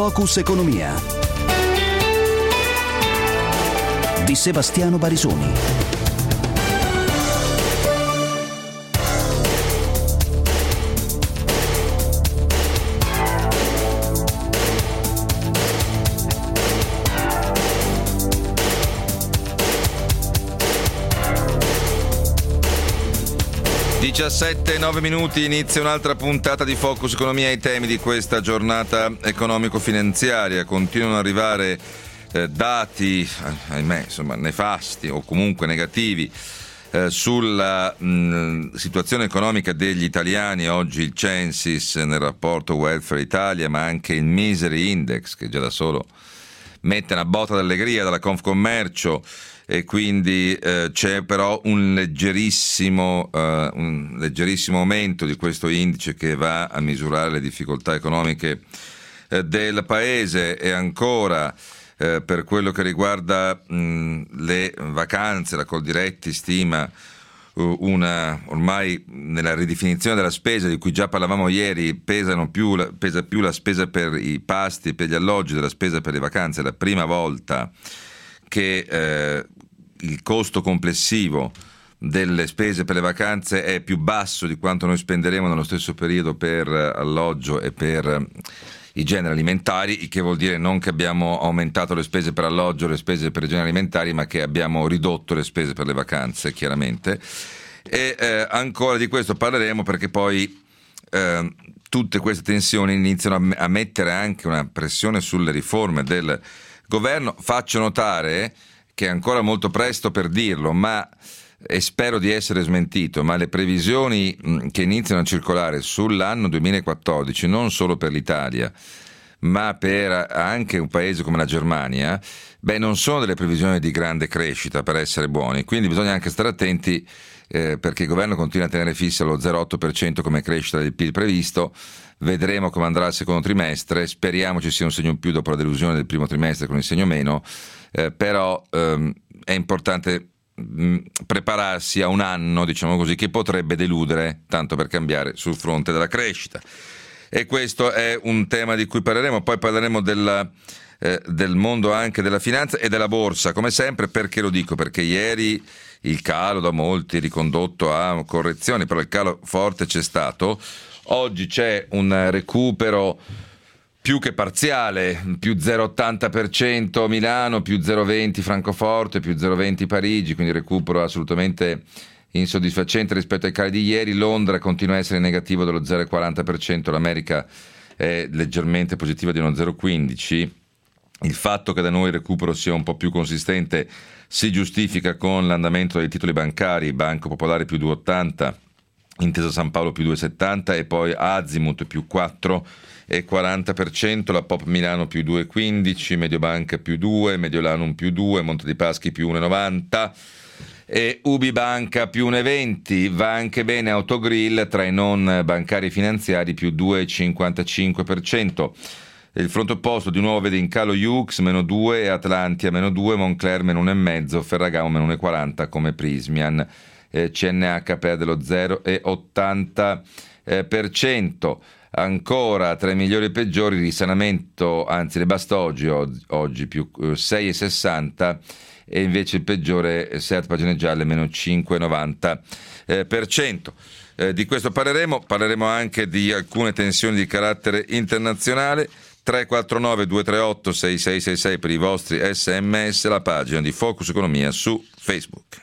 Focus Economia di Sebastiano Barisoni. (17:09) inizia un'altra puntata di Focus Economia. I temi di questa giornata economico-finanziaria: continuano ad arrivare dati, ahimè, insomma, nefasti o comunque negativi sulla situazione economica degli italiani. Oggi il Censis nel rapporto Welfare Italia, ma anche il Misery Index, che già da solo mette una botta d'allegria dalla Confcommercio. E quindi c'è però un leggerissimo aumento di questo indice che va a misurare le difficoltà economiche del paese. E ancora per quello che riguarda le vacanze, la Coldiretti stima ormai nella ridefinizione della spesa di cui già parlavamo ieri, pesa più la spesa per i pasti, per gli alloggi, della spesa per le vacanze. È la prima volta che il costo complessivo delle spese per le vacanze è più basso di quanto noi spenderemo nello stesso periodo per alloggio e per i generi alimentari, il che vuol dire non che abbiamo aumentato le spese per alloggio, le spese per i generi alimentari, ma che abbiamo ridotto le spese per le vacanze, chiaramente. E ancora di questo parleremo, perché poi tutte queste tensioni iniziano a mettere anche una pressione sulle riforme del governo. Faccio notare che è ancora molto presto per dirlo, e spero di essere smentito, ma le previsioni che iniziano a circolare sull'anno 2014, non solo per l'Italia, ma per anche un paese come la Germania, non sono delle previsioni di grande crescita, per essere buoni. Quindi bisogna anche stare attenti, perché il governo continua a tenere fisso lo 0,8% come crescita del PIL previsto. Vedremo come andrà il secondo trimestre, speriamo ci sia un segno in più dopo la delusione del primo trimestre con il segno meno, però è importante prepararsi a un anno, diciamo così, che potrebbe deludere, tanto per cambiare, sul fronte della crescita. E questo è un tema di cui parleremo. Poi parleremo del mondo anche della finanza e della borsa, come sempre. Perché lo dico? Perché ieri il calo da molti ricondotto a correzioni, però il calo forte c'è stato. Oggi c'è un recupero più che parziale, più 0,80% Milano, più 0,20 Francoforte, più 0,20 Parigi, quindi recupero assolutamente insoddisfacente rispetto ai cali di ieri. Londra continua a essere negativo dello 0,40%, l'America è leggermente positiva di uno 0,15%. Il fatto che da noi il recupero sia un po' più consistente si giustifica con l'andamento dei titoli bancari, Banco Popolare più 2,80%, Intesa San Paolo più 2,70% e poi Azimut più 4,40%, la Pop Milano più 2,15%, Mediobanca più 2%, Mediolanum più 2%, Monte dei Paschi più 1,90% e Ubibanca più 1,20%. Va anche bene Autogrill tra i non bancari finanziari più 2,55%. Il fronte opposto di nuovo vede in calo Jux meno 2%, Atlantia meno 2%, Moncler meno 1,5%, Ferragamo meno 1,40% come Prismian. CNH perde lo 0,80%. Ancora tra i migliori e peggiori risanamento, anzi le basta oggi più 6,60%, e invece il peggiore Seat Pagine Gialle meno 5,90%. Di questo parleremo anche di alcune tensioni di carattere internazionale. 349 238 6666 per i vostri SMS, la pagina di Focus Economia su Facebook.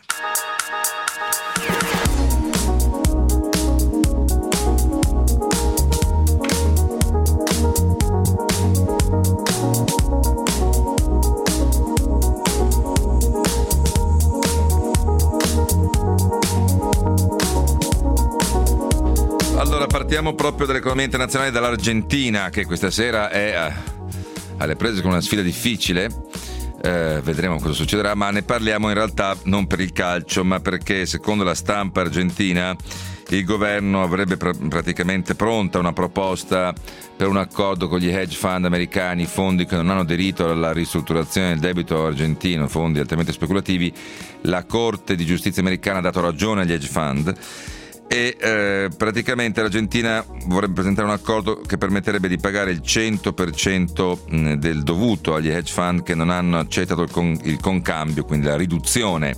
Partiamo proprio dall'economia internazionale, dall'Argentina, che questa sera è alle prese con una sfida difficile. Vedremo cosa succederà, ma ne parliamo in realtà non per il calcio, ma perché secondo la stampa argentina il governo avrebbe praticamente pronta una proposta per un accordo con gli hedge fund americani, fondi che non hanno aderito alla ristrutturazione del debito argentino, fondi altamente speculativi. La Corte di giustizia americana ha dato ragione agli hedge fund e praticamente l'Argentina vorrebbe presentare un accordo che permetterebbe di pagare il 100% del dovuto agli hedge fund che non hanno accettato il concambio, quindi la riduzione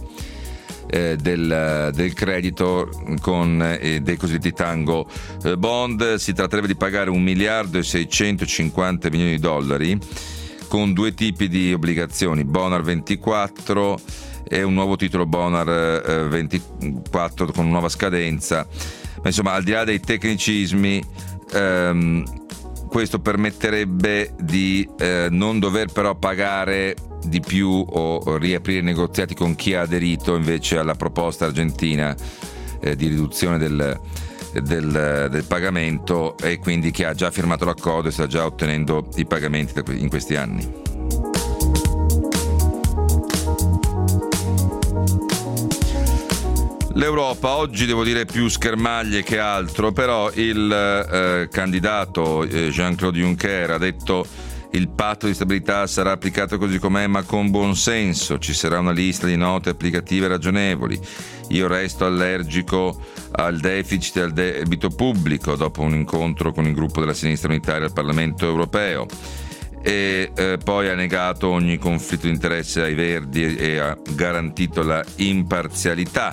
del credito con dei cosiddetti tango bond. Si tratterebbe di pagare $1,650 milioni con due tipi di obbligazioni, Bonar 24 e un nuovo titolo Bonar 24 con nuova scadenza. Ma insomma, al di là dei tecnicismi, questo permetterebbe di non dover però pagare di più o riaprire negoziati con chi ha aderito invece alla proposta argentina di riduzione del pagamento, e quindi chi ha già firmato l'accordo e sta già ottenendo i pagamenti in questi anni. L'Europa oggi, devo dire, più schermaglie che altro, però il candidato Jean-Claude Juncker ha detto: il patto di stabilità sarà applicato così com'è, ma con buon senso. Ci sarà una lista di note applicative ragionevoli. Io resto allergico al deficit e al debito pubblico, dopo un incontro con il gruppo della sinistra unitaria al Parlamento europeo. E poi ha negato ogni conflitto di interesse ai Verdi e ha garantito la imparzialità.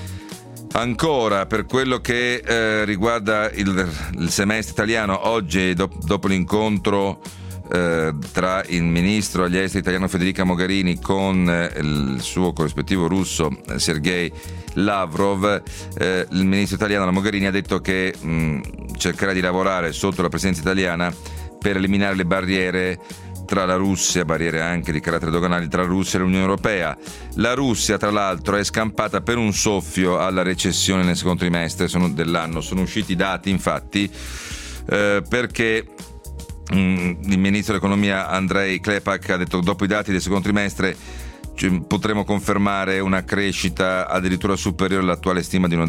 Ancora, per quello che riguarda il semestre italiano, oggi dopo l'incontro tra il ministro agli esteri italiano Federica Mogherini con il suo corrispettivo russo Sergei Lavrov, il ministro italiano, la Mogherini, ha detto che cercherà di lavorare sotto la presidenza italiana per eliminare le barriere tra la Russia, barriere anche di carattere doganale tra la Russia e l'Unione Europea. La Russia, tra l'altro, è scampata per un soffio alla recessione nel secondo trimestre dell'anno. Sono usciti i dati, infatti, perché il ministro dell'economia Andrei Klepak ha detto: dopo i dati del secondo trimestre potremo confermare una crescita addirittura superiore all'attuale stima di uno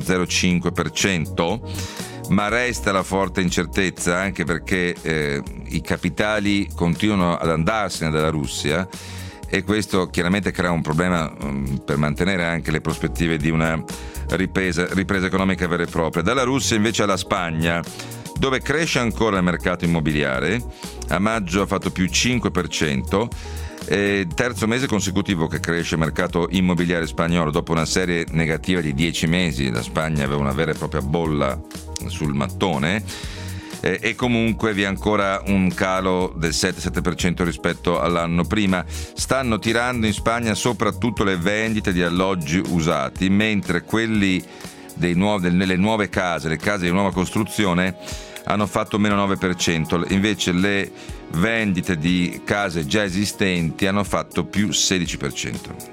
0,5%, ma resta la forte incertezza, anche perché i capitali continuano ad andarsene dalla Russia, e questo chiaramente crea un problema per mantenere anche le prospettive di una ripresa economica vera e propria. Dalla Russia invece alla Spagna, dove cresce ancora il mercato immobiliare. A maggio ha fatto più 5%, terzo mese consecutivo che cresce il mercato immobiliare spagnolo dopo una serie negativa di 10 mesi. La Spagna aveva una vera e propria bolla sul mattone, e comunque vi è ancora un calo del 7% rispetto all'anno prima. Stanno tirando in Spagna soprattutto le vendite di alloggi usati, mentre quelli nelle nuove case, le case di nuova costruzione, hanno fatto meno 9%, invece le vendite di case già esistenti hanno fatto più 16%.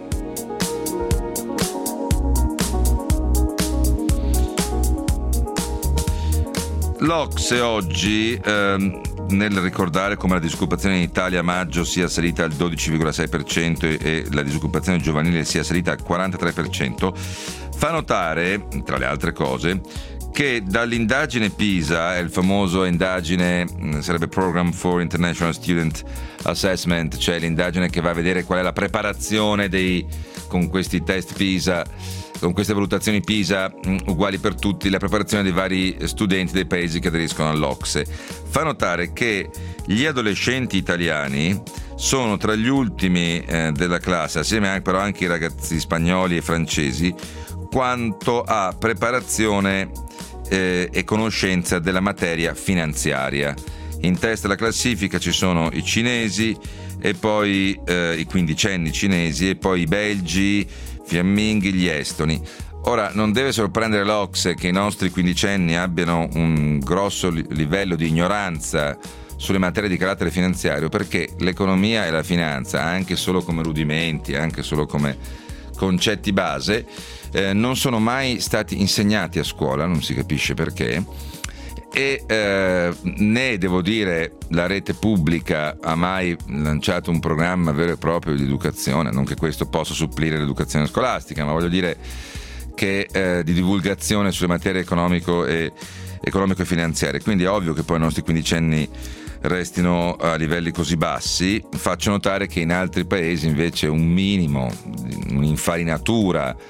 L'Ocse oggi, nel ricordare come la disoccupazione in Italia a maggio sia salita al 12,6% e la disoccupazione giovanile sia salita al 43%, fa notare, tra le altre cose, che dall'indagine PISA, il famoso indagine sarebbe Program for International Student Assessment, cioè l'indagine che va a vedere qual è la preparazione con questi test PISA, con queste valutazioni PISA uguali per tutti, la preparazione dei vari studenti dei paesi che aderiscono all'Ocse. Fa notare che gli adolescenti italiani sono tra gli ultimi della classe, assieme però anche i ragazzi spagnoli e francesi, quanto a preparazione e conoscenza della materia finanziaria. In testa alla classifica ci sono i cinesi e poi i quindicenni cinesi, e poi i belgi, fiamminghi, gli estoni. Ora, non deve sorprendere l'Ocse che i nostri quindicenni abbiano un grosso livello di ignoranza sulle materie di carattere finanziario, perché l'economia e la finanza, anche solo come rudimenti, anche solo come concetti base, non sono mai stati insegnati a scuola, non si capisce perché, e né, devo dire, la rete pubblica ha mai lanciato un programma vero e proprio di educazione, non che questo possa supplire l'educazione scolastica, ma voglio dire che di divulgazione sulle materie economico e finanziarie. Quindi è ovvio che poi i nostri quindicenni restino a livelli così bassi. Faccio notare che in altri paesi invece un minimo, un'infarinatura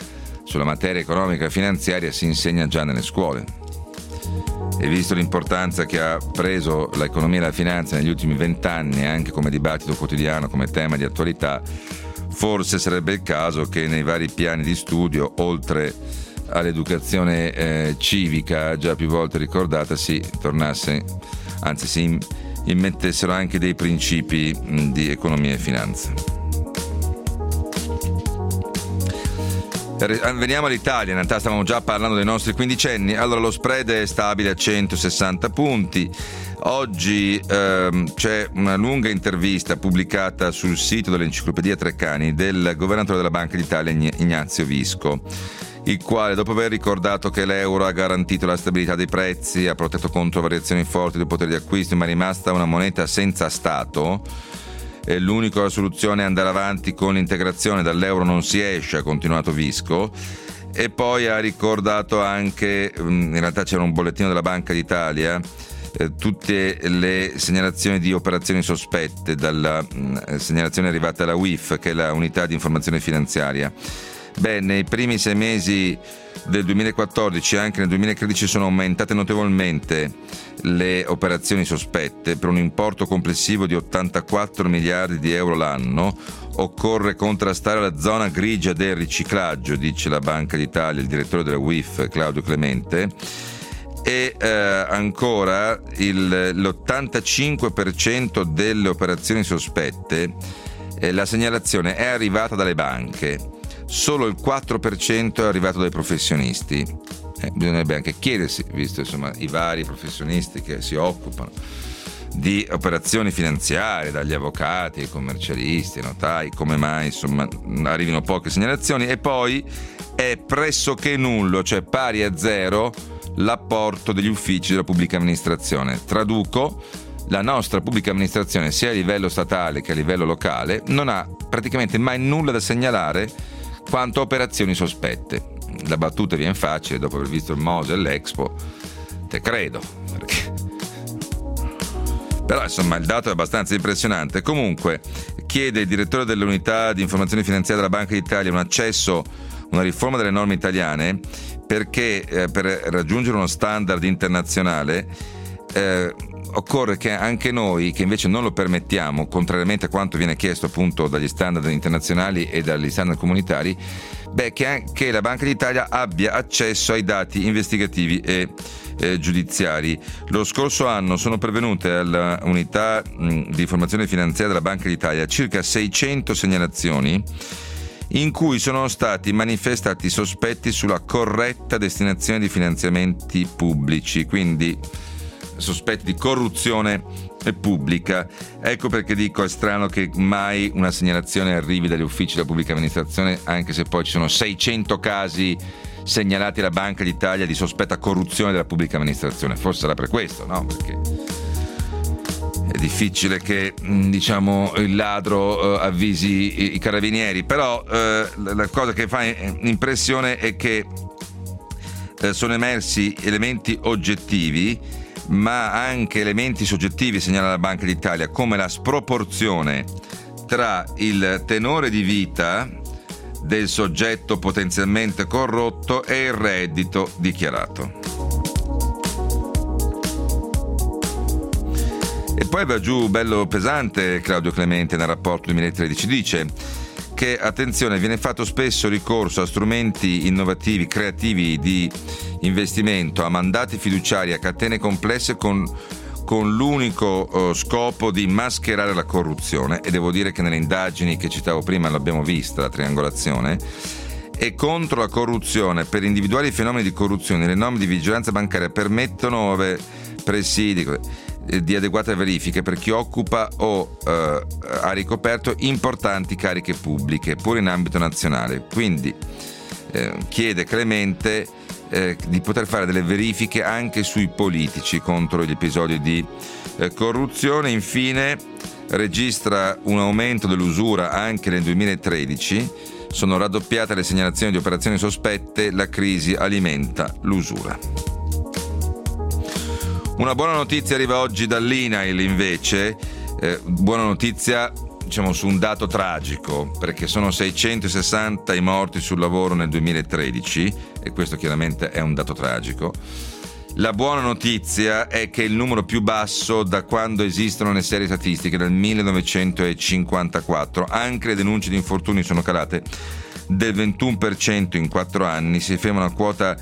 sulla materia economica e finanziaria si insegna già nelle scuole. E visto l'importanza che ha preso l'economia e la finanza negli ultimi 20 anni, anche come dibattito quotidiano, come tema di attualità, forse sarebbe il caso che nei vari piani di studio, oltre all'educazione civica già più volte ricordata, si tornasse, anzi si immettessero anche dei principi di economia e finanza. Veniamo all'Italia, in realtà stavamo già parlando dei nostri quindicenni. Allora, lo spread è stabile a 160 punti. Oggi c'è una lunga intervista pubblicata sul sito dell'Enciclopedia Treccani del governatore della Banca d'Italia Ignazio Visco, il quale, dopo aver ricordato che l'euro ha garantito la stabilità dei prezzi, ha protetto contro variazioni forti del potere di acquisto, ma è rimasta una moneta senza Stato, e l'unica soluzione è andare avanti con l'integrazione, dall'euro non si esce, ha continuato Visco. E poi ha ricordato anche, in realtà c'era un bollettino della Banca d'Italia, tutte le segnalazioni di operazioni sospette, dalla segnalazione arrivata alla UIF, che è la unità di informazione finanziaria. Nei primi 6 mesi del 2014 e anche nel 2013 sono aumentate notevolmente le operazioni sospette per un importo complessivo di 84 miliardi di euro l'anno. Occorre contrastare la zona grigia del riciclaggio, dice la Banca d'Italia, il direttore della UIF Claudio Clemente. E ancora l'85% delle operazioni sospette, la segnalazione è arrivata dalle banche, solo il 4% è arrivato dai professionisti. Bisognerebbe anche chiedersi, visto insomma i vari professionisti che si occupano di operazioni finanziarie, dagli avvocati ai commercialisti, ai notai, come mai insomma arrivino poche segnalazioni. E poi è pressoché nullo, cioè pari a zero, l'apporto degli uffici della pubblica amministrazione. Traduco: la nostra pubblica amministrazione, sia a livello statale che a livello locale, non ha praticamente mai nulla da segnalare quanto operazioni sospette. La battuta viene facile dopo aver visto il Mose e l'Expo, te credo, perché... però insomma il dato è abbastanza impressionante. Comunque chiede il direttore dell'unità di informazione finanziaria della Banca d'Italia un accesso, una riforma delle norme italiane, perché per raggiungere uno standard internazionale occorre che anche noi, che invece non lo permettiamo, contrariamente a quanto viene chiesto appunto dagli standard internazionali e dagli standard comunitari, che anche la Banca d'Italia abbia accesso ai dati investigativi e giudiziari. Lo scorso anno sono pervenute alla unità di informazione finanziaria della Banca d'Italia circa 600 segnalazioni in cui sono stati manifestati sospetti sulla corretta destinazione di finanziamenti pubblici, quindi sospetti di corruzione pubblica. Ecco perché dico, è strano che mai una segnalazione arrivi dagli uffici della pubblica amministrazione, anche se poi ci sono 600 casi segnalati alla Banca d'Italia di sospetta corruzione della pubblica amministrazione. Forse sarà per questo, no? Perché è difficile che diciamo il ladro avvisi i carabinieri, però la cosa che fa impressione è che sono emersi elementi oggettivi ma anche elementi soggettivi, segnala la Banca d'Italia, come la sproporzione tra il tenore di vita del soggetto potenzialmente corrotto e il reddito dichiarato. E poi va giù bello pesante Claudio Clemente nel rapporto 2013, dice che, attenzione, viene fatto spesso ricorso a strumenti innovativi, creativi di investimento, a mandati fiduciari, a catene complesse con l'unico scopo di mascherare la corruzione. E devo dire che nelle indagini che citavo prima l'abbiamo vista, la triangolazione. E contro la corruzione, per individuare i fenomeni di corruzione, le norme di vigilanza bancaria permettono presidi di adeguate verifiche per chi occupa o ha ricoperto importanti cariche pubbliche, pure in ambito nazionale. Quindi chiede Clemente di poter fare delle verifiche anche sui politici contro gli episodi di corruzione. Infine registra un aumento dell'usura anche nel 2013, sono raddoppiate le segnalazioni di operazioni sospette, la crisi alimenta l'usura. Una buona notizia arriva oggi dall'INAIL invece, buona notizia diciamo, su un dato tragico, perché sono 660 i morti sul lavoro nel 2013 e questo chiaramente è un dato tragico. La buona notizia è che è il numero più basso da quando esistono le serie statistiche, dal 1954. Anche le denunce di infortuni sono calate del 21% in 4 anni, si fermano a quota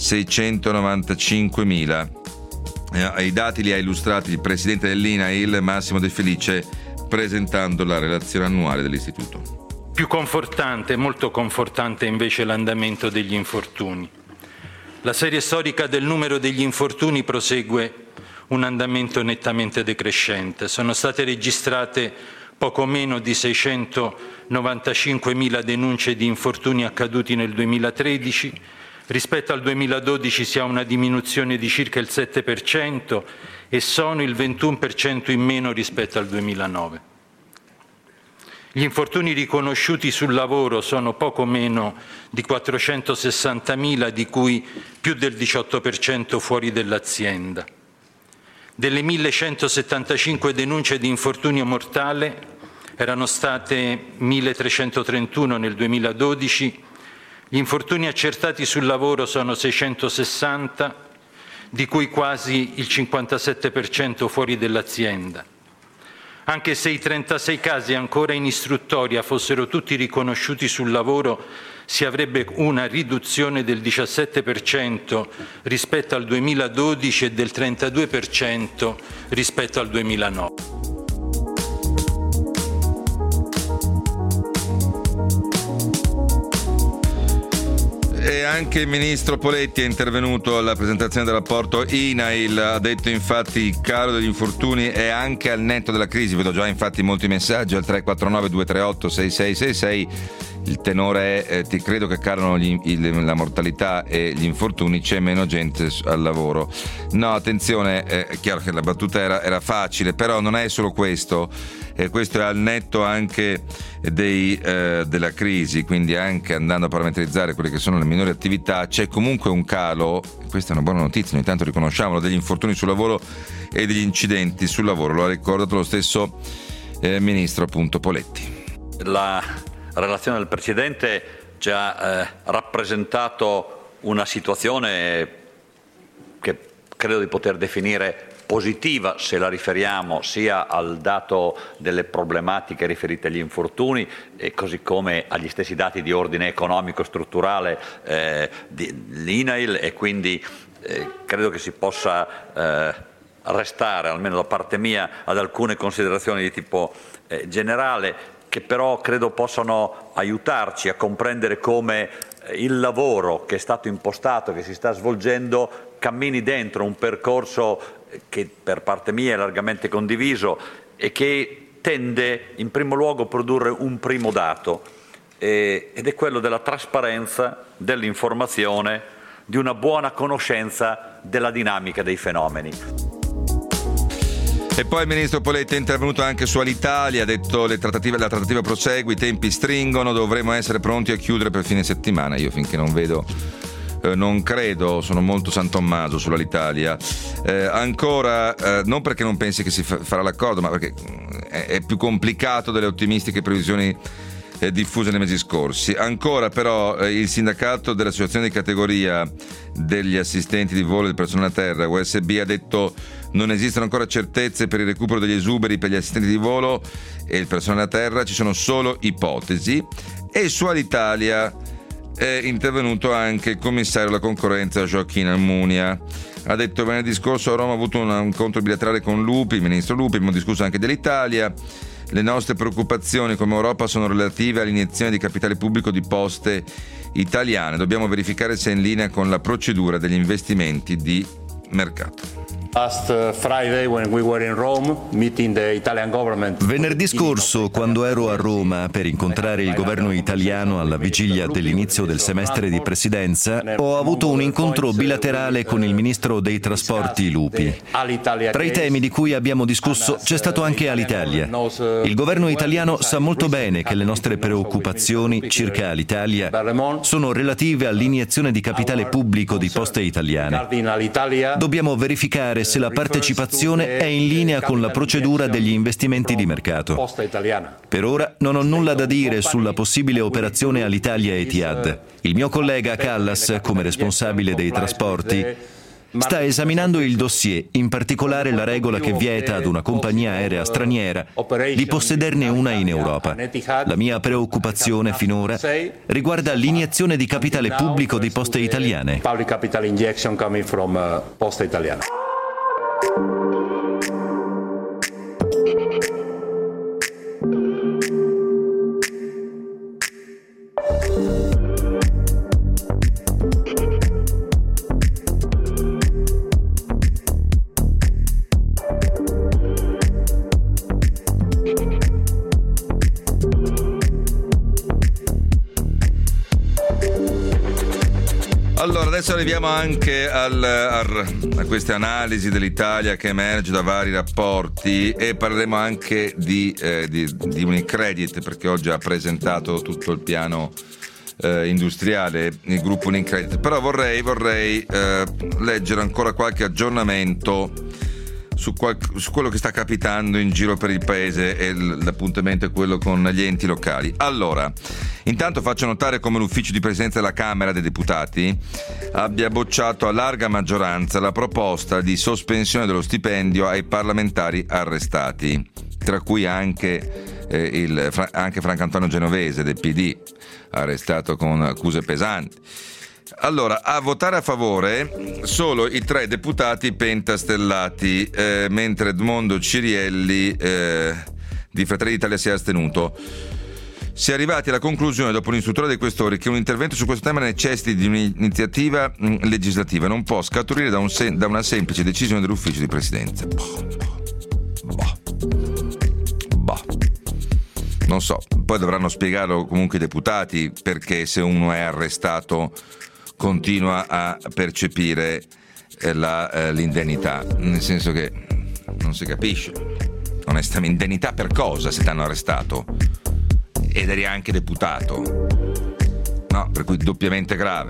695.000. I dati li ha illustrati il presidente dell'INAIL, Massimo De Felice, presentando la relazione annuale dell'istituto. Più confortante, molto confortante invece l'andamento degli infortuni. La serie storica del numero degli infortuni prosegue un andamento nettamente decrescente. Sono state registrate poco meno di 695.000 denunce di infortuni accaduti nel 2013. Rispetto al 2012 si ha una diminuzione di circa il 7% e sono il 21% in meno rispetto al 2009. Gli infortuni riconosciuti sul lavoro sono poco meno di 460.000, di cui più del 18% fuori dell'azienda. Delle 1.175 denunce di infortunio mortale erano state 1.331 nel 2012, gli infortuni accertati sul lavoro sono 660, di cui quasi il 57% fuori dell'azienda. Anche se i 36 casi ancora in istruttoria fossero tutti riconosciuti sul lavoro, si avrebbe una riduzione del 17% rispetto al 2012 e del 32% rispetto al 2009. E anche il ministro Poletti è intervenuto alla presentazione del rapporto INAIL, ha detto infatti il calo degli infortuni è anche al netto della crisi. Vedo già infatti molti messaggi al 349 238 6666. Il tenore è ti credo che calano la mortalità e gli infortuni, c'è meno gente al lavoro. No, attenzione, è chiaro che la battuta era facile, però non è solo questo, questo è al netto anche della crisi, quindi anche andando a parametrizzare quelle che sono le minori attività c'è comunque un calo. Questa è una buona notizia, ogni tanto riconosciamolo, degli infortuni sul lavoro e degli incidenti sul lavoro, lo ha ricordato lo stesso ministro appunto Poletti. La relazione del Presidente ci ha rappresentato una situazione che credo di poter definire positiva se la riferiamo sia al dato delle problematiche riferite agli infortuni e così come agli stessi dati di ordine economico strutturale dell'INAIL e quindi credo che si possa restare, almeno da parte mia, ad alcune considerazioni di tipo generale, che però credo possano aiutarci a comprendere come il lavoro che è stato impostato, che si sta svolgendo, cammini dentro un percorso che per parte mia è largamente condiviso e che tende in primo luogo a produrre un primo dato ed è quello della trasparenza, dell'informazione, di una buona conoscenza della dinamica dei fenomeni. E poi il ministro Poletti è intervenuto anche su Alitalia, ha detto la trattativa prosegue, i tempi stringono, dovremo essere pronti a chiudere per fine settimana. Io finché non vedo, non credo, sono molto San Tommaso sull'Alitalia. Ancora, non perché non pensi che si farà l'accordo, ma perché è più complicato delle ottimistiche previsioni diffuse nei mesi scorsi. Ancora però il sindacato dell'associazione di categoria degli assistenti di volo del personale a terra, USB, ha detto non esistono ancora certezze per il recupero degli esuberi per gli assistenti di volo e il personale a terra, ci sono solo ipotesi. E su Alitalia è intervenuto anche il commissario alla concorrenza Joaquin Almunia. Ha detto venerdì scorso a Roma ha avuto un incontro bilaterale con Lupi, il ministro Lupi, abbiamo discusso anche dell'Italia. Le nostre preoccupazioni come Europa sono relative all'iniezione di capitale pubblico di Poste Italiane. Dobbiamo verificare se è in linea con la procedura degli investimenti di mercato. Venerdì scorso, quando ero a Roma per incontrare il governo italiano alla vigilia dell'inizio del semestre di presidenza, ho avuto un incontro bilaterale con il ministro dei trasporti Lupi. Tra i temi di cui abbiamo discusso c'è stato anche Alitalia. Il governo italiano sa molto bene che le nostre preoccupazioni circa Alitalia sono relative all'iniezione di capitale pubblico di Poste Italiane. Dobbiamo verificare se la partecipazione è in linea con la procedura degli investimenti di mercato. Per ora non ho nulla da dire sulla possibile operazione Alitalia Etihad. Il mio collega Callas, come responsabile dei trasporti, sta esaminando il dossier, in particolare la regola che vieta ad una compagnia aerea straniera di possederne una in Europa. La mia preoccupazione finora riguarda l'iniezione di capitale pubblico di Poste Italiane. Allora, adesso arriviamo anche a queste analisi dell'Italia che emerge da vari rapporti e parleremo anche di Unicredit, perché oggi ha presentato tutto il piano industriale, il gruppo Unicredit. Però vorrei leggere ancora qualche aggiornamento su quello che sta capitando in giro per il paese, e l'appuntamento è quello con gli enti locali. Allora, intanto faccio notare come l'ufficio di presidenza della Camera dei Deputati abbia bocciato a larga maggioranza la proposta di sospensione dello stipendio ai parlamentari arrestati, tra cui anche Franco Antonio Genovese del PD, arrestato con accuse pesanti. Allora, a votare a favore solo i 3 deputati pentastellati, mentre Edmondo Cirielli di Fratelli d'Italia si è astenuto. Si è arrivati alla conclusione, dopo l'istruttore dei Questori, che un intervento su questo tema necessiti di un'iniziativa legislativa, non può scaturire da una semplice decisione dell'ufficio di presidenza. Non so, poi dovranno spiegarlo comunque i deputati, perché se uno è arrestato continua a percepire l'indennità, nel senso che non si capisce onestamente, indennità per cosa se ti hanno arrestato ed eri anche deputato, no? Per cui doppiamente grave.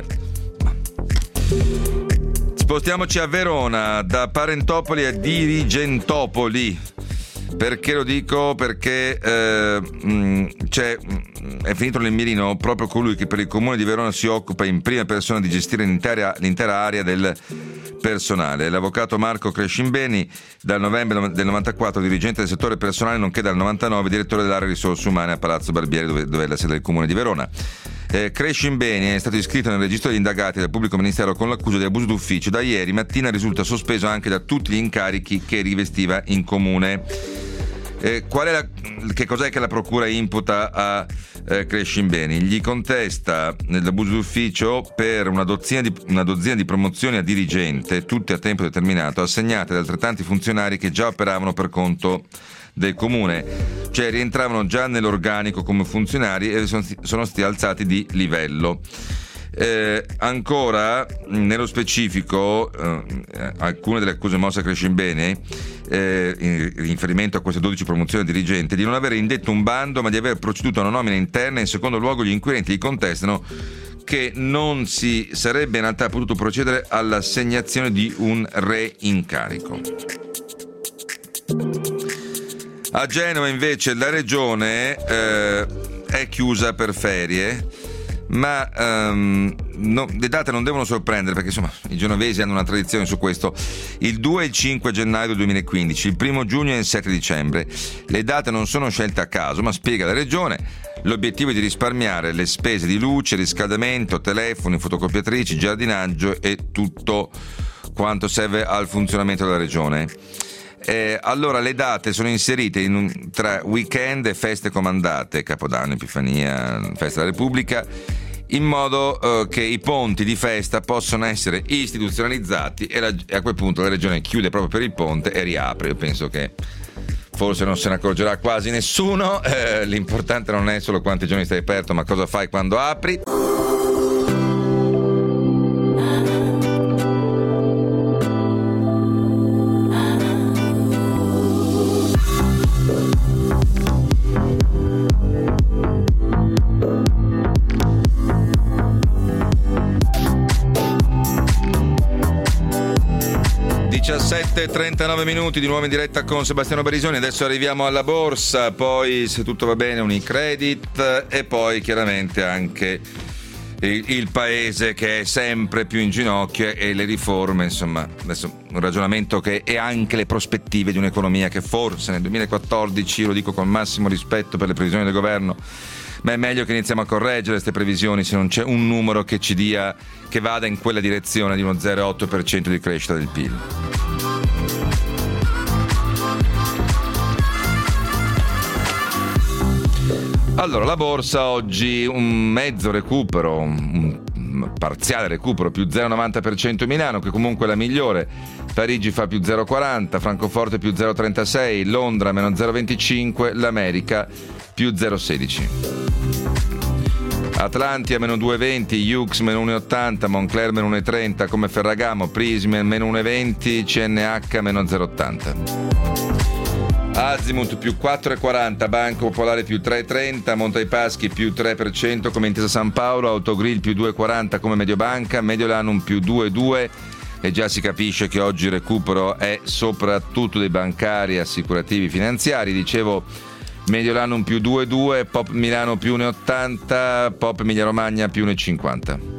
Spostiamoci a Verona, da Parentopoli a Dirigentopoli. Perché lo dico? Perché è finito nel mirino proprio colui che per il comune di Verona si occupa in prima persona di gestire l'intera area del personale. L'avvocato Marco Crescimbeni, dal novembre del 94 dirigente del settore personale, nonché dal 99 direttore dell'area risorse umane a Palazzo Barbieri, dove è la sede del comune di Verona. Crescimbeni è stato iscritto nel registro degli indagati del pubblico ministero con l'accusa di abuso d'ufficio. Da ieri mattina risulta sospeso anche da tutti gli incarichi che rivestiva in comune. Che cos'è che la procura imputa a Crescimbeni? Gli contesta l'abuso d'ufficio per una dozzina di promozioni a dirigente, tutte a tempo determinato, assegnate da altrettanti funzionari che già operavano per conto del comune, cioè rientravano già nell'organico come funzionari e sono stati alzati di livello. Ancora, nello specifico, alcune delle accuse mosse a Crescimbeni, in riferimento a queste 12 promozioni a dirigente, di non aver indetto un bando ma di aver proceduto a una nomina interna. In secondo luogo, gli inquirenti gli contestano che non si sarebbe in realtà potuto procedere all'assegnazione di un reincarico. A Genova invece la regione è chiusa per ferie, ma le date non devono sorprendere, perché insomma i genovesi hanno una tradizione su questo. Il 2 e il 5 gennaio 2015, il 1 giugno e il 7 dicembre. Le date non sono scelte a caso, ma spiega la regione, l'obiettivo è di risparmiare le spese di luce, riscaldamento, telefoni, fotocopiatrici, giardinaggio e tutto quanto serve al funzionamento della regione. Allora le date sono inserite tra weekend e feste comandate, Capodanno, Epifania, Festa della Repubblica, in modo che i ponti di festa possano essere istituzionalizzati, e a quel punto la regione chiude proprio per il ponte e riapre. Io penso che forse non se ne accorgerà quasi nessuno, l'importante non è solo quanti giorni stai aperto, ma cosa fai quando apri. 17:39 minuti di nuovo in diretta con Sebastiano Barisoni. Adesso arriviamo alla borsa, poi se tutto va bene Unicredit e poi chiaramente anche il paese che è sempre più in ginocchio e le riforme, insomma, adesso un ragionamento che è anche le prospettive di un'economia che forse nel 2014, io lo dico con massimo rispetto per le previsioni del governo, ma è meglio che iniziamo a correggere queste previsioni se non c'è un numero che ci dia, che vada in quella direzione di uno 0,8% di crescita del PIL. Allora, la borsa oggi un mezzo recupero, un parziale recupero, più 0,90% Milano, che comunque è la migliore. Parigi fa più 0,40, Francoforte più 0,36, Londra meno 0,25, l'America più 0,16. Atlantia meno 2,20, Yux meno 1,80, Moncler meno 1,30, come Ferragamo, Prism meno 1,20, CNH meno 0,80. Azimut più 4,40, Banco Popolare più 3,30, Monte dei Paschi più 3%, come Intesa San Paolo, Autogrill più 2,40 come Mediobanca, Mediolanum più 2,2 e già si capisce che oggi il recupero è soprattutto dei bancari, assicurativi, finanziari. Dicevo Mediolanum più 2,2, Pop Milano più 1,80, Pop Emilia Romagna più 1,50.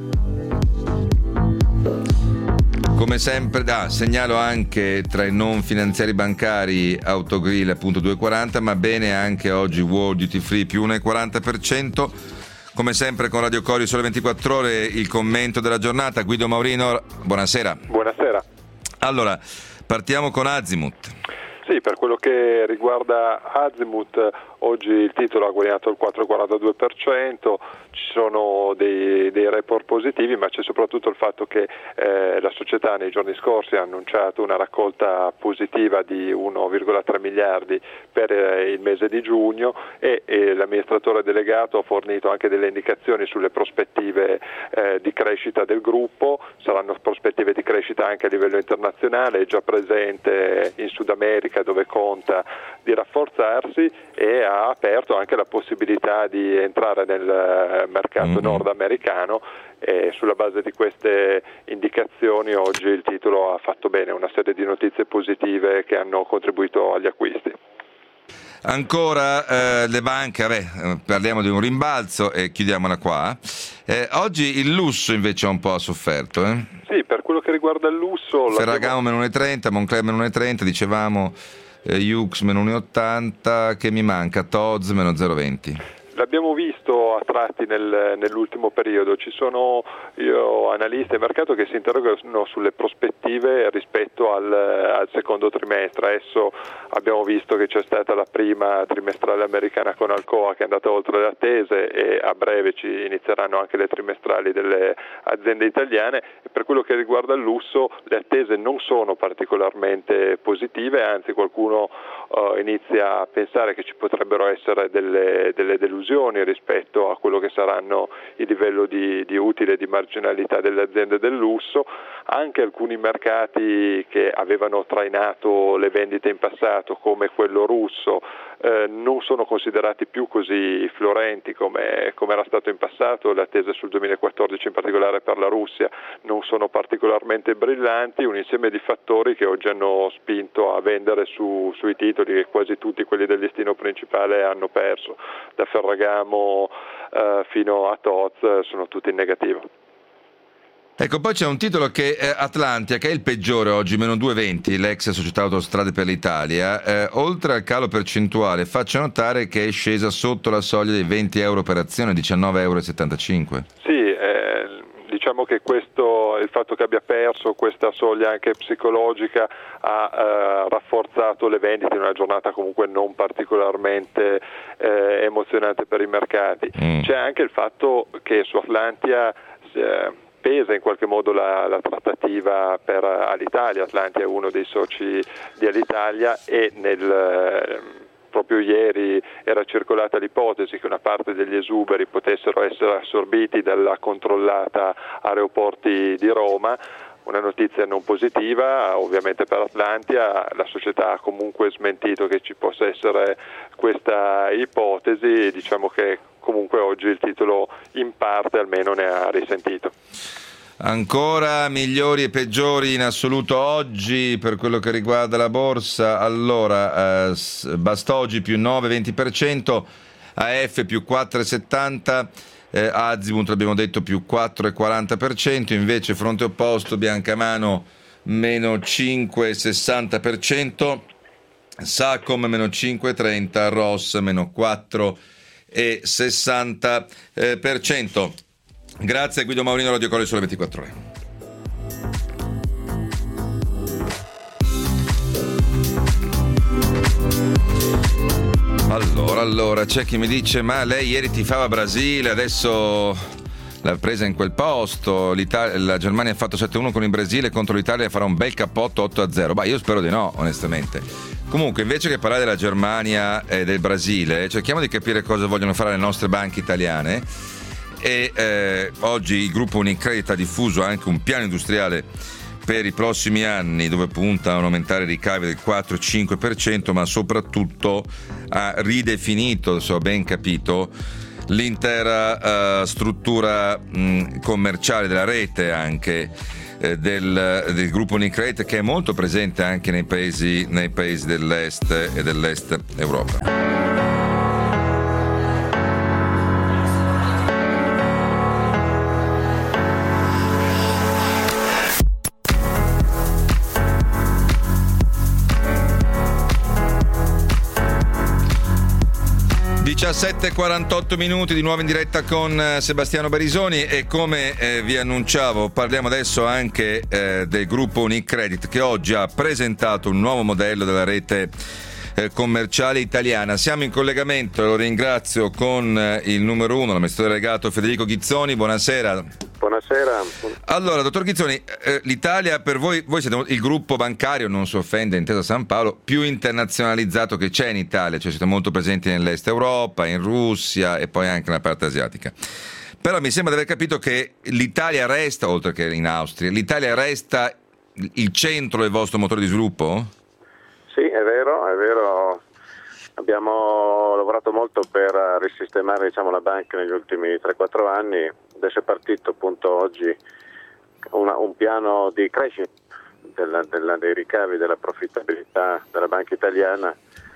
Come sempre, segnalo anche tra i non finanziari bancari Autogrill appunto 2,40, ma bene anche oggi World Duty Free più 1,40%. Come sempre con Radio Cori Sole 24 Ore il commento della giornata. Guido Maurino, buonasera. Buonasera. Allora, partiamo con Azimut. Sì, per quello che riguarda Azimut, oggi il titolo ha guadagnato il 4,42%, ci sono dei report positivi, ma c'è soprattutto il fatto che la società nei giorni scorsi ha annunciato una raccolta positiva di 1,3 miliardi per il mese di giugno e l'amministratore delegato ha fornito anche delle indicazioni sulle prospettive di crescita del gruppo. Saranno prospettive di crescita anche a livello internazionale, è già presente in Sud America dove conta di rafforzarsi e ha aperto anche la possibilità di entrare nel mercato nordamericano e sulla base di queste indicazioni oggi il titolo ha fatto bene, una serie di notizie positive che hanno contribuito agli acquisti. Ancora le banche, parliamo di un rimbalzo e chiudiamola qua. Oggi il lusso invece un po' ha sofferto. Sì, per quello che riguarda il lusso... Ferragamo meno 1,30, Moncler meno 1,30, dicevamo Yux meno 1,80, che mi manca? Toz meno 0,20. L'abbiamo visto a tratti nell'ultimo periodo, ci sono analisti del mercato che si interrogano sulle prospettive rispetto al secondo trimestre. Adesso abbiamo visto che c'è stata la prima trimestrale americana con Alcoa che è andata oltre le attese e a breve ci inizieranno anche le trimestrali delle aziende italiane. E per quello che riguarda il lusso le attese non sono particolarmente positive, anzi qualcuno inizia a pensare che ci potrebbero essere delle delusioni rispetto a quello che saranno i livelli di utile e di marginalità delle aziende del lusso. Anche alcuni mercati che avevano trainato le vendite in passato come quello russo non sono considerati più così fiorenti come era stato in passato. Le attese sul 2014 in particolare per la Russia non sono particolarmente brillanti, un insieme di fattori che oggi hanno spinto a vendere sui titoli che quasi tutti quelli del listino principale hanno perso, da Ferragamo fino a Toz sono tutti in negativo. Ecco, poi c'è un titolo che è Atlantia, che è il peggiore oggi, meno 2,20, l'ex società Autostrade per l'Italia. Oltre al calo percentuale, faccio notare che è scesa sotto la soglia dei 20 euro per azione, 19,75 euro. Sì, diciamo che il fatto che abbia perso questa soglia anche psicologica ha rafforzato le vendite in una giornata comunque non particolarmente emozionante per i mercati. C'è anche il fatto che su Atlantia pesa in qualche modo la trattativa per Alitalia. Atlantia è uno dei soci di Alitalia e proprio ieri era circolata l'ipotesi che una parte degli esuberi potessero essere assorbiti dalla controllata Aeroporti di Roma. Una notizia non positiva ovviamente per Atlantia, la società ha comunque smentito che ci possa essere questa ipotesi, diciamo che comunque oggi il titolo in parte almeno ne ha risentito. Ancora migliori e peggiori in assoluto oggi per quello che riguarda la borsa. Allora, Bastogi più 9,20%, AF più 4,70%, Azimut abbiamo detto più 4,40%, invece fronte opposto Biancamano meno 5,60%, Sacom meno 5,30%, Ross meno 4,60%. Grazie a Guido Maurino, Radio Colle Sole 24 Ore. Allora, c'è chi mi dice: ma lei ieri tifava Brasile, adesso l'ha presa in quel posto, la Germania ha fatto 7-1 con il Brasile, contro l'Italia farà un bel cappotto 8-0. Bah, io spero di no, onestamente. Comunque, invece che parlare della Germania e del Brasile, cerchiamo di capire cosa vogliono fare le nostre banche italiane. E oggi il gruppo Unicredit ha diffuso anche un piano industriale per i prossimi anni dove punta a aumentare i ricavi del 4-5%, ma soprattutto ha ridefinito, se ho ben capito, l'intera struttura commerciale della rete anche del gruppo Unicredit, che è molto presente anche nei paesi dell'est e dell'est Europa. 17:48 minuti di nuovo in diretta con Sebastiano Barisoni, e come vi annunciavo parliamo adesso anche del gruppo Unicredit, che oggi ha presentato un nuovo modello della rete commerciale italiana. Siamo in collegamento, lo ringrazio, con il numero 1, l'amministratore delegato Federico Ghizzoni. Buonasera. Buonasera. Allora, dottor Ghizzoni, l'Italia per voi siete il gruppo bancario, non si offende, Intesa San Paolo, più internazionalizzato che c'è in Italia, cioè siete molto presenti nell'est Europa, in Russia e poi anche nella parte asiatica. Però mi sembra di aver capito che l'Italia resta, oltre che in Austria, l'Italia resta il centro del vostro motore di sviluppo? Sì, è vero. Abbiamo lavorato molto per risistemare, la banca negli ultimi 3-4 anni. Adesso è partito appunto oggi un piano di crescita dei ricavi, della profittabilità della banca italiana,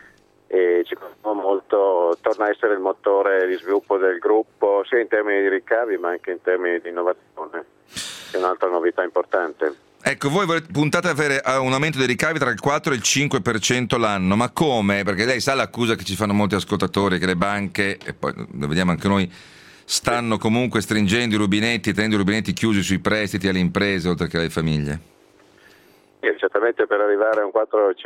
e ci preoccupa molto, torna a essere il motore di sviluppo del gruppo sia in termini di ricavi ma anche in termini di innovazione, che è un'altra novità importante. Ecco, voi puntate ad avere un aumento dei ricavi tra il 4 e il 5% l'anno, ma come? Perché lei sa l'accusa che ci fanno molti ascoltatori, che le banche, e poi lo vediamo anche noi, stanno comunque stringendo i rubinetti, tenendo i rubinetti chiusi sui prestiti alle imprese oltre che alle famiglie. Certamente per arrivare a un 4 o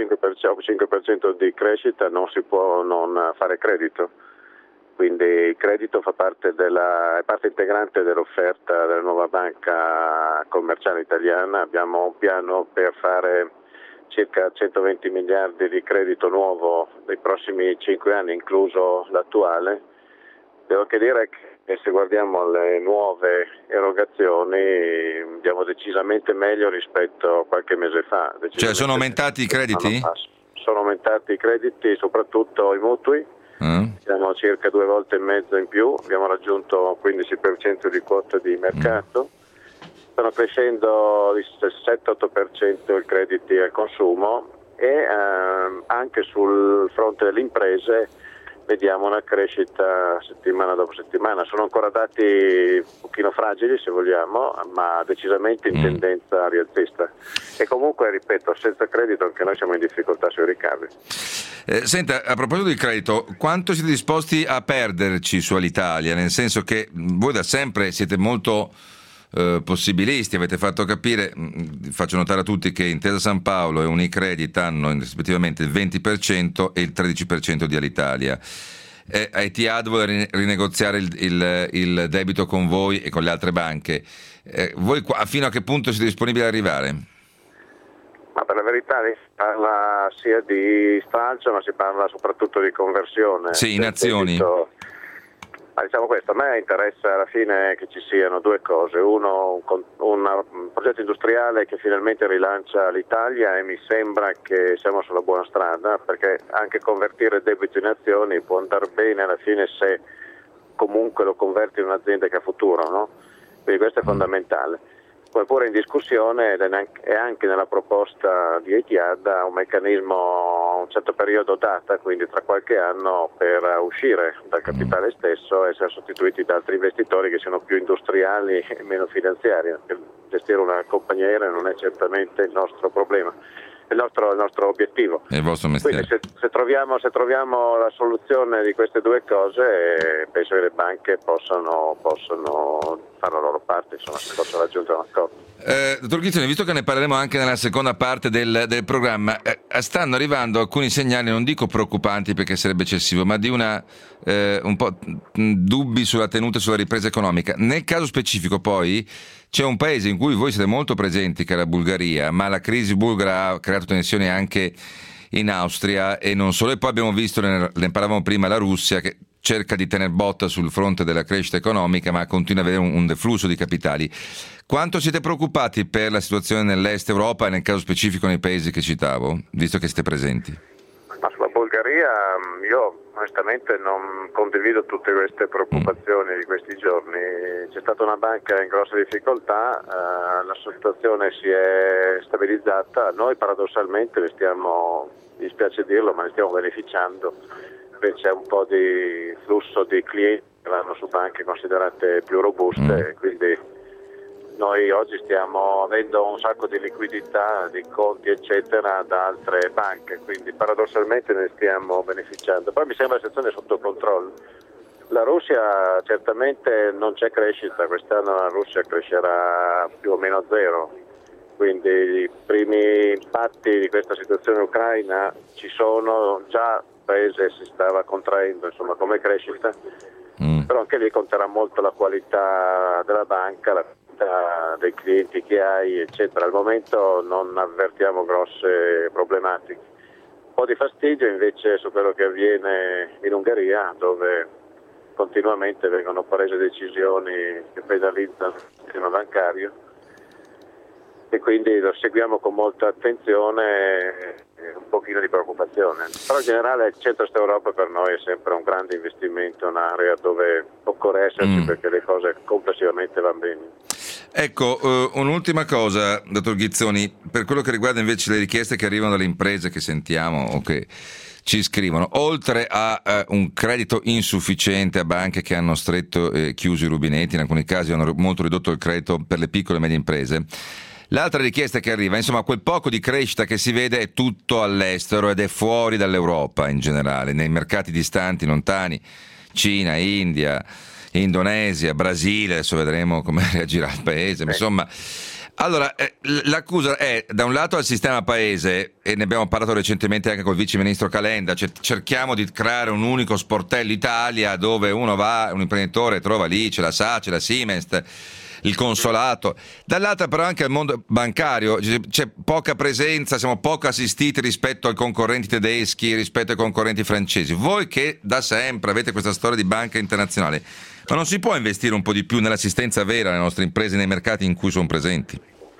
5% di crescita non si può non fare credito, quindi il credito è parte integrante dell'offerta della nuova banca commerciale italiana. Abbiamo un piano per fare circa 120 miliardi di credito nuovo nei prossimi 5 anni, incluso l'attuale. Devo anche dire che se guardiamo le nuove erogazioni andiamo decisamente meglio rispetto a qualche mese fa. Cioè sono aumentati i crediti? Sono aumentati i crediti, soprattutto i mutui. Siamo circa 2 volte e mezzo in più, abbiamo raggiunto 15% di quota di mercato. Stanno crescendo il 7-8% i crediti al consumo, e anche sul fronte delle imprese vediamo una crescita settimana dopo settimana. Sono ancora dati un pochino fragili, se vogliamo, ma decisamente in tendenza rialzista. E comunque, ripeto, senza credito anche noi siamo in difficoltà sui ricavi. Senta, a proposito di credito, quanto siete disposti a perderci su Alitalia? Nel senso che voi da sempre siete molto possibilisti, avete fatto capire, faccio notare a tutti che Intesa San Paolo e Unicredit hanno rispettivamente il 20% e il 13% di Alitalia. Etihad vuole rinegoziare il debito con voi e con le altre banche. Voi fino a che punto siete disponibili ad arrivare? Ma per la verità si parla sia di stralcio, ma si parla soprattutto di conversione. Sì, in azioni. Ma diciamo questo, a me interessa alla fine che ci siano due cose: uno, un progetto industriale che finalmente rilancia l'Italia, e mi sembra che siamo sulla buona strada, perché anche convertire debito in azioni può andare bene alla fine se comunque lo converti in un'azienda che ha futuro, no? Quindi questo è fondamentale. come pure in discussione è anche nella proposta di Etihad un meccanismo a un certo periodo data, quindi tra qualche anno, per uscire dal capitale stesso e essere sostituiti da altri investitori che siano più industriali e meno finanziari. Gestire una compagnia aerea non è certamente il nostro problema, è il nostro obiettivo. È il vostro mestiere. Quindi se troviamo la soluzione di queste due cose, penso che le banche possano fare la loro parte, insomma, se possono raggiungere un accordo. Dottor Ghizzoni, visto che ne parleremo anche nella seconda parte del programma, stanno arrivando alcuni segnali, non dico preoccupanti perché sarebbe eccessivo, ma di un po' dubbi sulla tenuta e sulla ripresa economica. Nel caso specifico poi c'è un paese in cui voi siete molto presenti, che è la Bulgaria, ma la crisi bulgara ha creato tensioni anche in Austria e non solo. E poi abbiamo visto, ne parlavamo prima, la Russia che cerca di tener botta sul fronte della crescita economica, ma continua ad avere un deflusso di capitali. Quanto siete preoccupati per la situazione nell'est Europa e nel caso specifico nei paesi che citavo, visto che siete presenti? Ma sulla Bulgaria io onestamente non condivido tutte queste preoccupazioni di questi giorni. C'è stata una banca in grossa difficoltà, la situazione si è stabilizzata, noi paradossalmente mi dispiace dirlo, ma ne stiamo beneficiando. C'è un po' di flusso di clienti che vanno su banche considerate più robuste, quindi noi oggi stiamo avendo un sacco di liquidità, di conti eccetera da altre banche, quindi paradossalmente ne stiamo beneficiando. Poi mi sembra la situazione sotto controllo. La Russia certamente non c'è crescita, quest'anno la Russia crescerà più o meno a zero, quindi i primi impatti di questa situazione ucraina ci sono già. Il paese si stava contraendo, insomma, come crescita, però anche lì conterà molto la qualità della banca, la qualità dei clienti che hai, eccetera. Al momento non avvertiamo grosse problematiche. Un po' di fastidio invece su quello che avviene in Ungheria, dove continuamente vengono prese decisioni che penalizzano il sistema bancario, e quindi lo seguiamo con molta attenzione e un pochino di preoccupazione. Però in generale il centro-est Europa per noi è sempre un grande investimento, un'area dove occorre esserci perché le cose complessivamente vanno bene. Ecco, un'ultima cosa, dottor Ghizzoni, per quello che riguarda invece le richieste che arrivano dalle imprese che sentiamo o che ci scrivono, oltre a un credito insufficiente a banche che hanno chiuso i rubinetti, in alcuni casi hanno molto ridotto il credito per le piccole e medie imprese. L'altra richiesta che arriva, insomma, quel poco di crescita che si vede è tutto all'estero ed è fuori dall'Europa in generale, nei mercati distanti, lontani, Cina, India, Indonesia, Brasile, adesso vedremo come reagirà il paese, insomma. Allora, l'accusa è da un lato al sistema paese, e ne abbiamo parlato recentemente anche col vice ministro Calenda, cioè cerchiamo di creare un unico sportello Italia dove uno va, un imprenditore trova lì, c'è la SACE, la Siemens, il consolato. Dall'altra però anche al mondo bancario c'è poca presenza, siamo poco assistiti rispetto ai concorrenti tedeschi, rispetto ai concorrenti francesi. Voi che da sempre avete questa storia di banca internazionale, ma non si può investire un po' di più nell'assistenza vera alle nostre imprese nei mercati in cui sono presenti?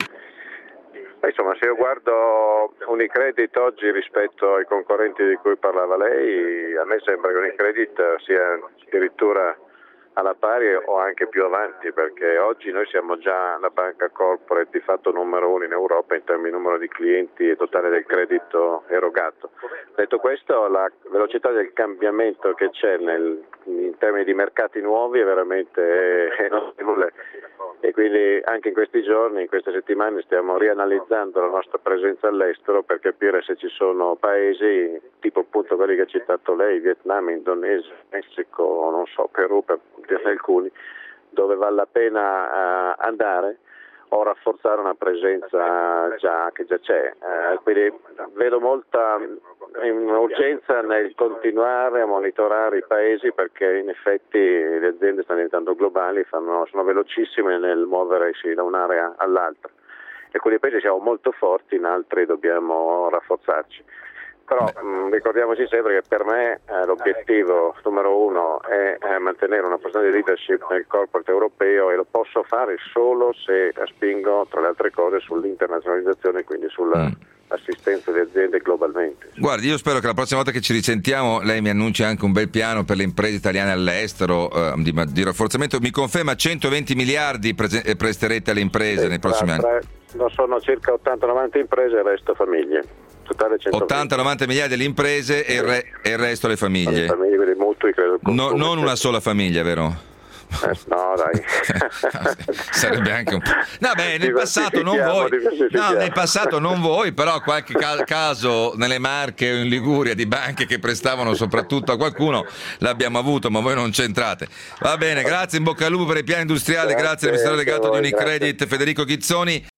Insomma, se io guardo Unicredit oggi rispetto ai concorrenti di cui parlava lei, a me sembra che Unicredit sia addirittura alla pari o anche più avanti, perché oggi noi siamo già la banca corporate di fatto numero uno in Europa in termini di numero di clienti e totale del credito erogato. Detto questo, la velocità del cambiamento che c'è in termini di mercati nuovi è veramente notevole, e quindi anche in questi giorni, in queste settimane stiamo rianalizzando la nostra presenza all'estero per capire se ci sono paesi tipo appunto quelli che ha citato lei, Vietnam, Indonesia, Messico, non so, Perù, per dirne alcuni, dove vale la pena andare o rafforzare una presenza che già c'è. Quindi vedo molta urgenza nel continuare a monitorare i paesi, perché in effetti le aziende stanno diventando globali, sono velocissime nel muoversi da un'area all'altra. In alcuni paesi siamo molto forti, in altri dobbiamo rafforzarci. Però ricordiamoci sempre che per me l'obiettivo numero uno è mantenere una posizione di leadership nel corporate europeo, e lo posso fare solo se spingo, tra le altre cose, sull'internazionalizzazione, quindi sull'assistenza di aziende globalmente. Guardi, io spero che la prossima volta che ci risentiamo lei mi annunci anche un bel piano per le imprese italiane all'estero di rafforzamento. Mi conferma 120 miliardi presterete alle imprese nei prossimi anni? Sono circa 80-90 imprese e il resto famiglie. 80-90 miliardi alle imprese e il resto alle famiglie. Le famiglie, quindi mutui, credo. Non una sola famiglia, vero? No, dai. Sarebbe anche un po'. No, beh, nel passato non voi. No, nel passato non voi, però qualche caso nelle Marche o in Liguria di banche che prestavano soprattutto a qualcuno l'abbiamo avuto, ma voi non c'entrate. Va bene, grazie, in bocca al lupo per i piani industriali, grazie all'amministratore delegato di Unicredit Federico Ghizzoni.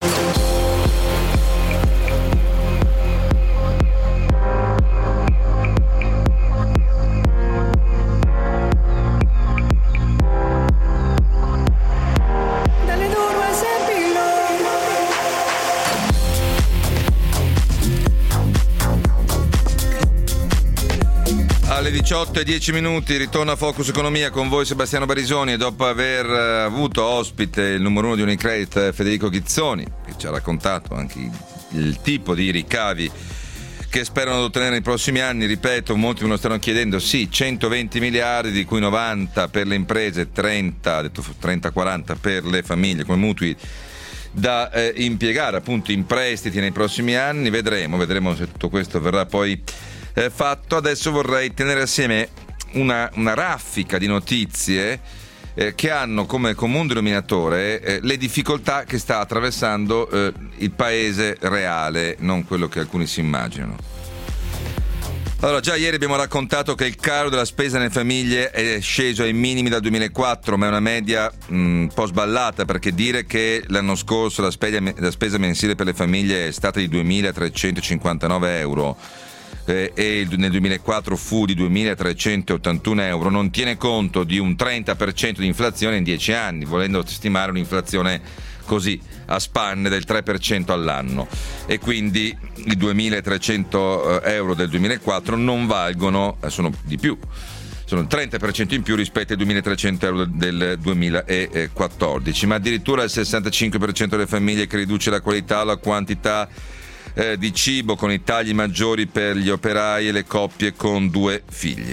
Alle 18:10 ritorna Focus Economia con voi Sebastiano Barisoni, e dopo aver avuto ospite il numero uno di Unicredit Federico Ghizzoni, che ci ha raccontato anche il tipo di ricavi che sperano di ottenere nei prossimi anni, ripeto, molti me lo stanno chiedendo, sì, 120 miliardi di cui 90 per le imprese, 30-40 per le famiglie come mutui da impiegare appunto in prestiti nei prossimi anni. Vedremo se tutto questo verrà poi fatto. Adesso vorrei tenere assieme una raffica di notizie che hanno come comune denominatore le difficoltà che sta attraversando il paese reale, non quello che alcuni si immaginano. Allora, già ieri abbiamo raccontato che il caro della spesa nelle famiglie è sceso ai minimi dal 2004, ma è una media un po' sballata, perché dire che l'anno scorso la spesa mensile per le famiglie è stata di 2.359 euro e nel 2004 fu di 2.381 euro non tiene conto di un 30% di inflazione in 10 anni, volendo stimare un'inflazione così a spanne del 3% all'anno, e quindi i 2.300 euro del 2004 non valgono, sono di più, sono il 30% in più rispetto ai 2.300 euro del 2014, ma addirittura il 65% delle famiglie che riduce la qualità o la quantità di cibo, con i tagli maggiori per gli operai e le coppie con 2 figli.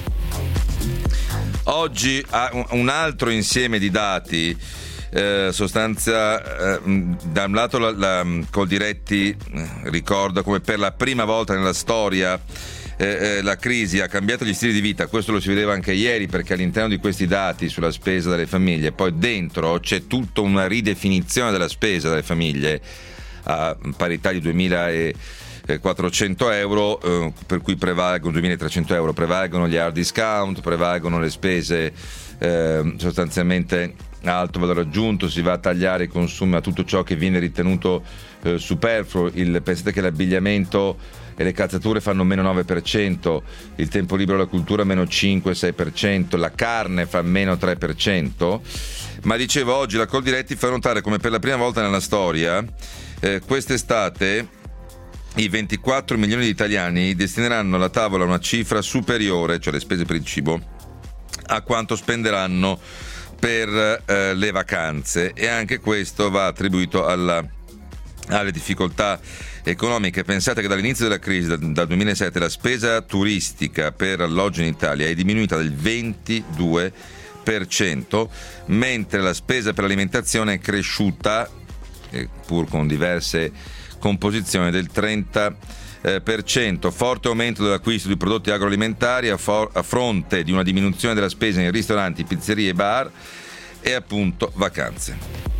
Oggi un altro insieme di dati da un lato la Coldiretti ricorda come per la prima volta nella storia la crisi ha cambiato gli stili di vita. Questo lo si vedeva anche ieri, perché all'interno di questi dati sulla spesa delle famiglie poi dentro c'è tutta una ridefinizione della spesa delle famiglie a parità di 2.400 euro, per cui prevalgono 2.300 euro, prevalgono gli hard discount, prevalgono le spese sostanzialmente a alto valore aggiunto, si va a tagliare i consumi a tutto ciò che viene ritenuto superfluo. Pensate che l'abbigliamento e le calzature fanno meno 9%, il tempo libero e la cultura meno 5-6%, la carne fa meno 3%, ma dicevo, oggi la Coldiretti fa notare come per la prima volta nella storia quest'estate i 24 milioni di italiani destineranno alla tavola una cifra superiore, cioè le spese per il cibo, a quanto spenderanno per le vacanze, e anche questo va attribuito alle difficoltà economiche. Pensate che dall'inizio della crisi, dal 2007, la spesa turistica per alloggio in Italia è diminuita del 22%, mentre la spesa per l'alimentazione è cresciuta, pur con diverse composizioni, del 30%. Forte aumento dell'acquisto di prodotti agroalimentari a fronte di una diminuzione della spesa in ristoranti, pizzerie, bar e appunto vacanze.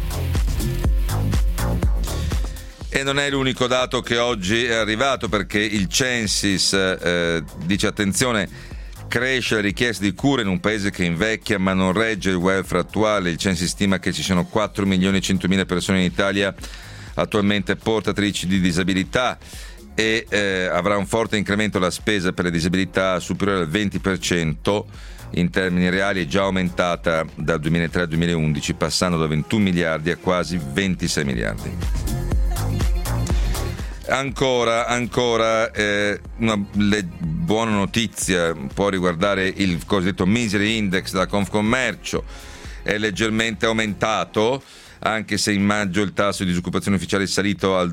E non è l'unico dato che oggi è arrivato, perché il Censis dice attenzione, cresce la richiesta di cure in un paese che invecchia ma non regge il welfare attuale. Il Censis stima che ci siano 4.100.000 persone in Italia attualmente portatrici di disabilità, e avrà un forte incremento la spesa per le disabilità superiore al 20%, in termini reali è già aumentata dal 2003 al 2011, passando da 21 miliardi a quasi 26 miliardi. Ancora una buona notizia può riguardare il cosiddetto Misery Index della Confcommercio, è leggermente aumentato, anche se in maggio il tasso di disoccupazione ufficiale è salito al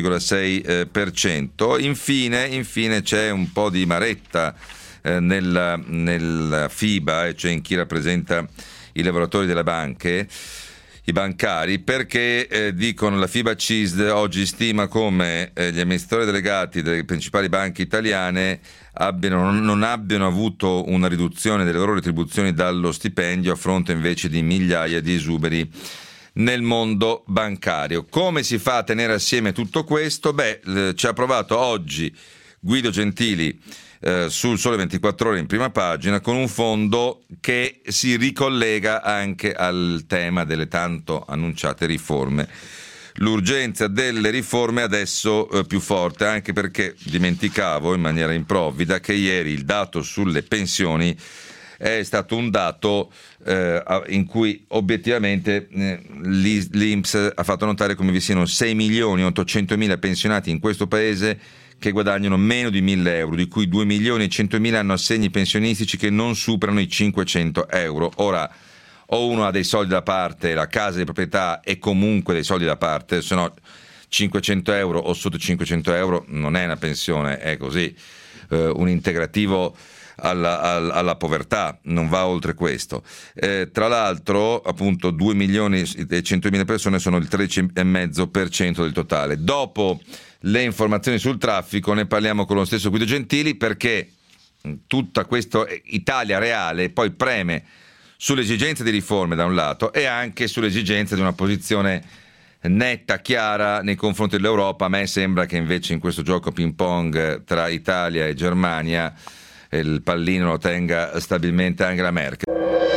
12,6%. Infine c'è un po' di maretta nella FIBA, cioè in chi rappresenta i lavoratori delle banche, i bancari, perché dicono la FIBA CISD oggi stima come gli amministratori delegati delle principali banche italiane non abbiano avuto una riduzione delle loro retribuzioni dallo stipendio, a fronte invece di migliaia di esuberi nel mondo bancario. Come si fa a tenere assieme tutto questo? Ci ha provato oggi Guido Gentili sul Sole 24 Ore in prima pagina, con un fondo che si ricollega anche al tema delle tanto annunciate riforme. L'urgenza delle riforme adesso più forte, anche perché dimenticavo in maniera improvvida che ieri il dato sulle pensioni è stato un dato in cui obiettivamente l'INPS ha fatto notare come vi siano 6.800.000 pensionati in questo paese che guadagnano meno di 1.000 euro, di cui 2.100.000 hanno assegni pensionistici che non superano i 500 euro. Ora, o uno ha dei soldi da parte, la casa di proprietà e comunque dei soldi da parte, se no 500 euro o sotto 500 euro non è una pensione, è così, un integrativo alla povertà, non va oltre questo. Tra l'altro, appunto, 2.100.000 persone sono il 13,5% del totale. Dopo le informazioni sul traffico ne parliamo con lo stesso Guido Gentili, perché tutta questa Italia reale poi preme sulle esigenze di riforme da un lato e anche sulle esigenze di una posizione netta, chiara nei confronti dell'Europa. A me sembra che invece in questo gioco ping pong tra Italia e Germania il pallino lo tenga stabilmente Angela Merkel.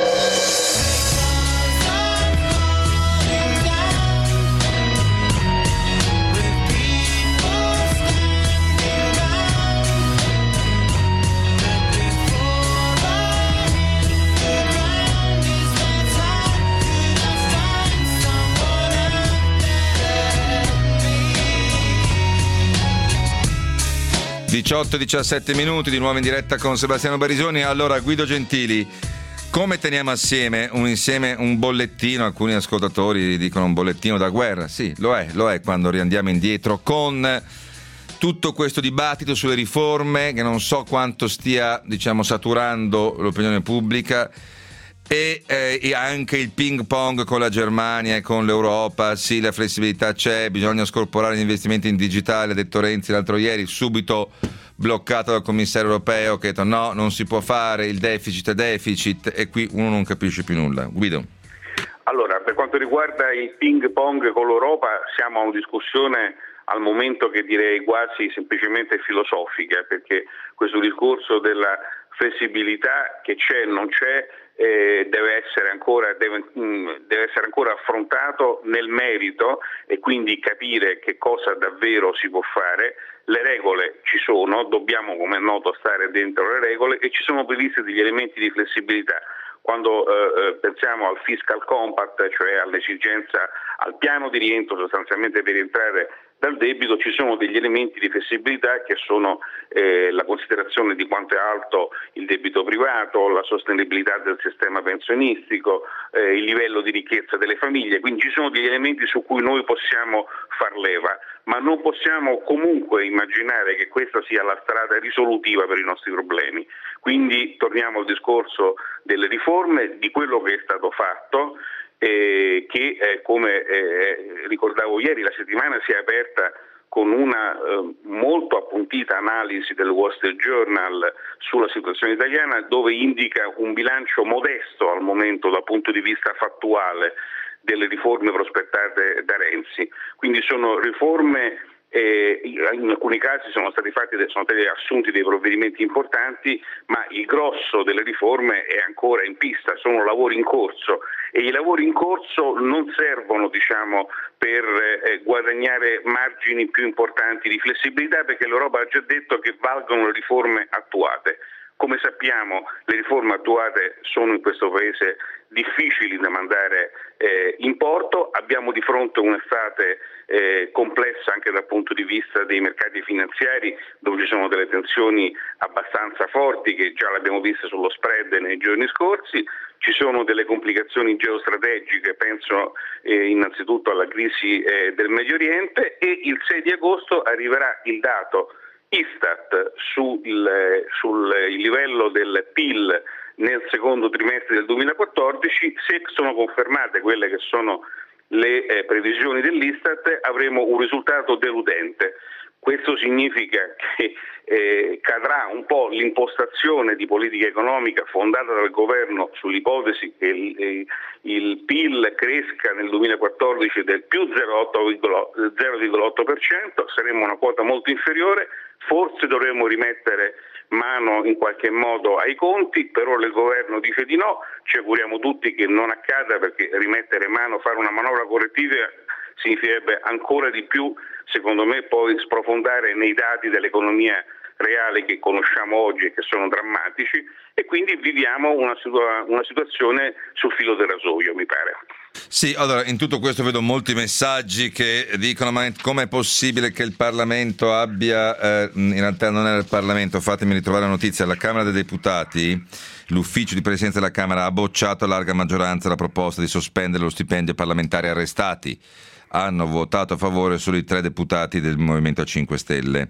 e 17 minuti, di nuovo in diretta con Sebastiano Barisoni. Allora, Guido Gentili, come teniamo assieme un bollettino? Alcuni ascoltatori dicono un bollettino da guerra. Sì, lo è quando riandiamo indietro con tutto questo dibattito sulle riforme che non so quanto stia, saturando l'opinione pubblica, e anche il ping pong con la Germania e con l'Europa. Sì, la flessibilità c'è, bisogna scorporare gli investimenti in digitale, ha detto Renzi l'altro ieri, subito bloccato dal commissario europeo che ha detto no, non si può fare, il deficit è deficit, e qui uno non capisce più nulla. Guido. Allora, per quanto riguarda il ping pong con l'Europa, siamo a una discussione al momento che direi quasi semplicemente filosofica, perché questo discorso della flessibilità che c'è, non c'è, deve essere ancora affrontato nel merito, e quindi capire che cosa davvero si può fare. Le regole ci sono, dobbiamo, come è noto, stare dentro le regole, e ci sono previsti degli elementi di flessibilità. Quando pensiamo al fiscal compact, cioè all'esigenza, al piano di rientro sostanzialmente per rientrare dal debito, ci sono degli elementi di flessibilità che sono la considerazione di quanto è alto il debito privato, la sostenibilità del sistema pensionistico, il livello di ricchezza delle famiglie. Quindi ci sono degli elementi su cui noi possiamo far leva, ma non possiamo comunque immaginare che questa sia la strada risolutiva per i nostri problemi. Quindi torniamo al discorso delle riforme, di quello che è stato fatto, che come ricordavo ieri, la settimana si è aperta con una molto appuntita analisi del Wall Street Journal sulla situazione italiana, dove indica un bilancio modesto al momento dal punto di vista fattuale delle riforme prospettate da Renzi. Quindi sono riforme, in alcuni casi sono stati assunti dei provvedimenti importanti, ma il grosso delle riforme è ancora in pista, sono lavori in corso, e i lavori in corso non servono per guadagnare margini più importanti di flessibilità, perché l'Europa ha già detto che valgono le riforme attuate. Come sappiamo, le riforme attuate sono in questo Paese difficili da mandare in porto. Abbiamo di fronte un'estate complessa anche dal punto di vista dei mercati finanziari, dove ci sono delle tensioni abbastanza forti che già l'abbiamo vista sullo spread nei giorni scorsi. Ci sono delle complicazioni geostrategiche, penso innanzitutto alla crisi del Medio Oriente, e il 6 di agosto arriverà il dato Istat sul livello del PIL nel secondo trimestre del 2014. Se sono confermate quelle che sono le previsioni dell'Istat, avremo un risultato deludente. Questo significa che cadrà un po' l'impostazione di politica economica fondata dal governo sull'ipotesi che il PIL cresca nel 2014 del più 0,8%, saremo una quota molto inferiore. Forse dovremmo rimettere mano in qualche modo ai conti, però il governo dice di no. Ci auguriamo tutti che non accada, perché rimettere mano, fare una manovra correttiva significherebbe ancora di più, secondo me, poi sprofondare nei dati dell'economia reale che conosciamo oggi e che sono drammatici, e quindi viviamo una situazione sul filo del rasoio, mi pare. Sì, allora in tutto questo vedo molti messaggi che dicono: ma com'è possibile che il Parlamento abbia, in realtà non era il Parlamento, fatemi ritrovare la notizia, la Camera dei Deputati, l'ufficio di presidenza della Camera ha bocciato a larga maggioranza la proposta di sospendere lo stipendio parlamentari arrestati. Hanno votato a favore solo i 3 deputati del Movimento 5 Stelle.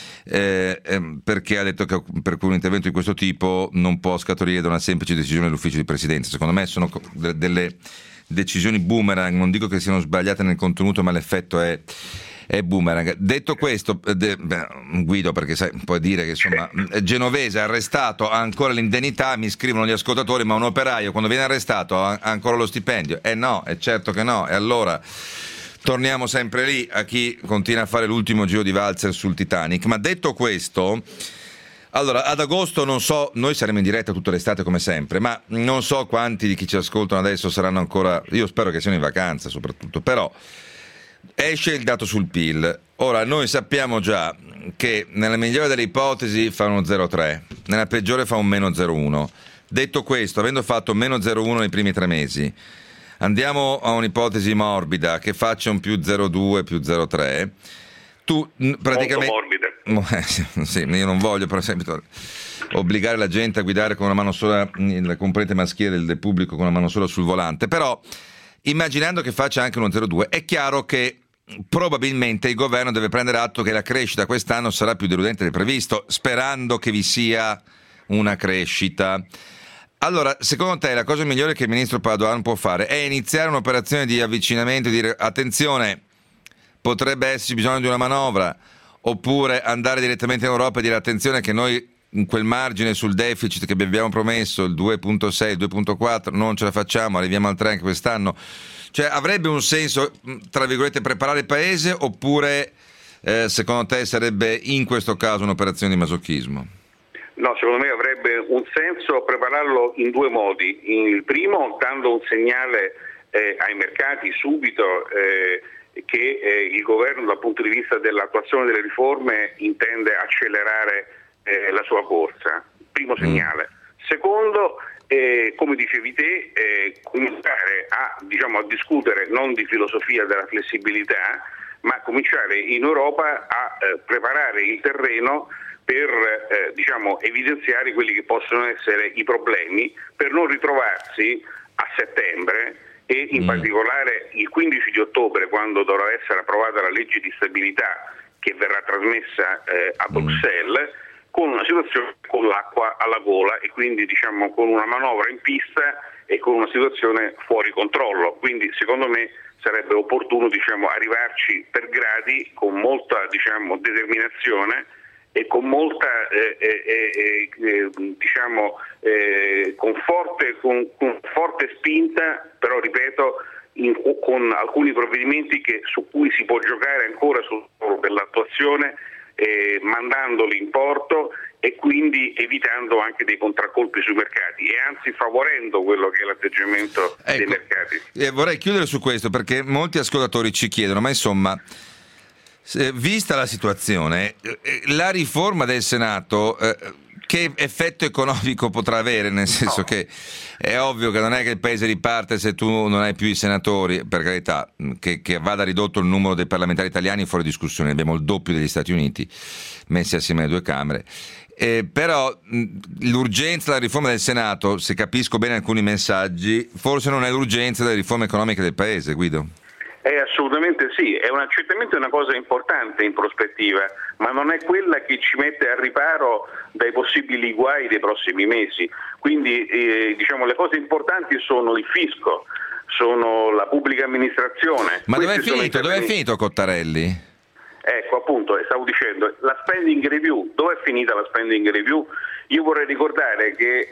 Perché ha detto che per cui un intervento di questo tipo non può scaturire da una semplice decisione dell'ufficio di presidenza. Secondo me sono delle decisioni boomerang, non dico che siano sbagliate nel contenuto, ma l'effetto è boomerang. Detto questo, Guido, perché sai, puoi dire che insomma Genovese arrestato, ha ancora l'indennità, mi scrivono gli ascoltatori: ma un operaio quando viene arrestato ha ancora lo stipendio? No, è certo che no. E allora torniamo sempre lì a chi continua a fare l'ultimo giro di valzer sul Titanic. Ma detto questo, allora ad agosto non so, noi saremo in diretta tutta l'estate come sempre, ma non so quanti di chi ci ascoltano adesso saranno ancora, io spero che siano in vacanza soprattutto, però esce il dato sul PIL. Ora noi sappiamo già che nella migliore delle ipotesi fa uno 0,3, nella peggiore fa un meno 0,1. Detto questo, avendo fatto meno 0,1 nei primi 3 mesi, andiamo a un'ipotesi morbida che faccia un più 0,2, più 0,3. Tu praticamente... Molto morbida. Sì, io non voglio per esempio obbligare la gente a guidare con una mano sola, la componente maschile del pubblico con una mano sola sul volante, però immaginando che faccia anche uno 0,2, è chiaro che probabilmente il governo deve prendere atto che la crescita quest'anno sarà più deludente del previsto, sperando che vi sia una crescita. Allora, secondo te la cosa migliore che il ministro Padoan può fare è iniziare un'operazione di avvicinamento e dire: attenzione, potrebbe esserci bisogno di una manovra, oppure andare direttamente in Europa e dire: attenzione che noi in quel margine sul deficit che vi abbiamo promesso, il 2,6, il 2,4, non ce la facciamo, arriviamo al 3 anche quest'anno? Cioè, avrebbe un senso, tra virgolette, preparare il paese, oppure secondo te sarebbe in questo caso un'operazione di masochismo? No, secondo me avrebbe un senso prepararlo in 2 modi. Il primo, dando un segnale ai mercati subito che il governo dal punto di vista dell'attuazione delle riforme intende accelerare la sua corsa. Primo segnale. Secondo, come dicevi te, cominciare a discutere non di filosofia della flessibilità, ma cominciare in Europa a preparare il terreno per evidenziare quelli che possono essere i problemi, per non ritrovarsi a settembre e in particolare il 15 di ottobre, quando dovrà essere approvata la legge di stabilità che verrà trasmessa a Bruxelles, con una situazione con l'acqua alla gola e quindi con una manovra in pista e con una situazione fuori controllo. Quindi secondo me sarebbe opportuno arrivarci per gradi, con molta determinazione e con molta con forte spinta, però ripeto, con alcuni provvedimenti su cui si può giocare ancora dell'attuazione, mandandoli in porto e quindi evitando anche dei contraccolpi sui mercati e anzi favorendo quello che è l'atteggiamento dei mercati. Vorrei chiudere su questo perché molti ascoltatori ci chiedono, ma insomma, vista la situazione, la riforma del Senato che effetto economico potrà avere, nel senso che è ovvio che non è che il paese riparte se tu non hai più i senatori, per carità, che vada ridotto il numero dei parlamentari italiani fuori discussione, abbiamo il doppio degli Stati Uniti messi assieme alle due Camere. Però l'urgenza della riforma del Senato, se capisco bene alcuni messaggi, forse non è l'urgenza delle riforme economiche del paese, Guido? Assolutamente sì, è certamente una cosa importante in prospettiva, ma non è quella che ci mette al riparo dai possibili guai dei prossimi mesi. Quindi le cose importanti sono il fisco, sono la pubblica amministrazione. Ma dove è finito Cottarelli? Ecco, appunto, stavo dicendo, la spending review, dove è finita la spending review? Io vorrei ricordare che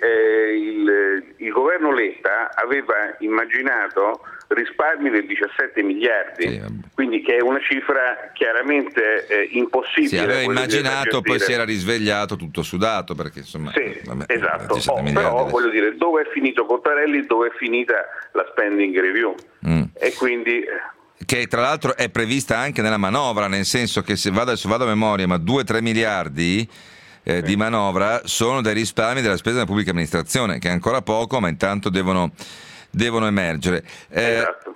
il governo Letta aveva immaginato risparmi del 17 miliardi, quindi che è una cifra chiaramente impossibile. Si aveva immaginato, poi si era risvegliato tutto sudato, perché insomma... Sì, esatto, però voglio dire, dove è finito Cottarelli, dove è finita la spending review? E quindi... Che tra l'altro è prevista anche nella manovra, nel senso che se vado a memoria, ma 2-3 miliardi di manovra sono dai risparmi della spesa della pubblica amministrazione, che è ancora poco, ma intanto devono emergere. Esatto.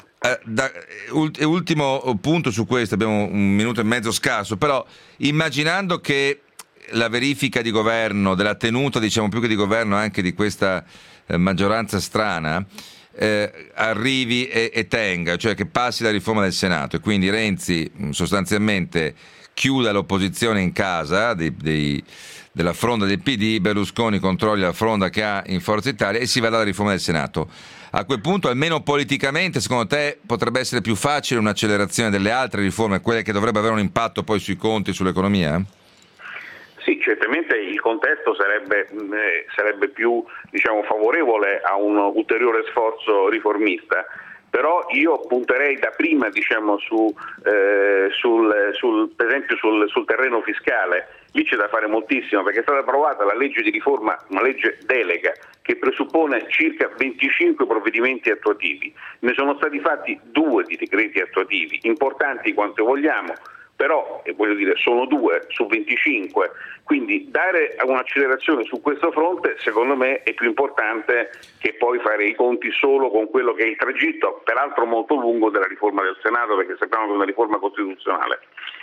Ultimo punto su questo, abbiamo un minuto e mezzo scarso, però immaginando che la verifica di governo, della tenuta diciamo più che di governo anche di questa maggioranza strana, arrivi e tenga, cioè che passi la riforma del Senato e quindi Renzi sostanzialmente chiuda l'opposizione in casa della fronda del PD, Berlusconi controlli la fronda che ha in Forza Italia e si va dalla riforma del Senato. A quel punto, almeno politicamente, secondo te potrebbe essere più facile un'accelerazione delle altre riforme, quelle che dovrebbero avere un impatto poi sui conti e sull'economia? Sì, certamente il contesto sarebbe più favorevole a un ulteriore sforzo riformista, però io punterei da prima per esempio sul terreno fiscale. Lì c'è da fare moltissimo, perché è stata approvata la legge di riforma, una legge delega che presuppone circa 25 provvedimenti attuativi. Ne sono stati fatti 2 di decreti attuativi, importanti quanto vogliamo, però sono 2 su 25, quindi dare un'accelerazione su questo fronte secondo me è più importante che poi fare i conti solo con quello che è il tragitto, peraltro molto lungo, della riforma del Senato, perché sappiamo che è una riforma costituzionale.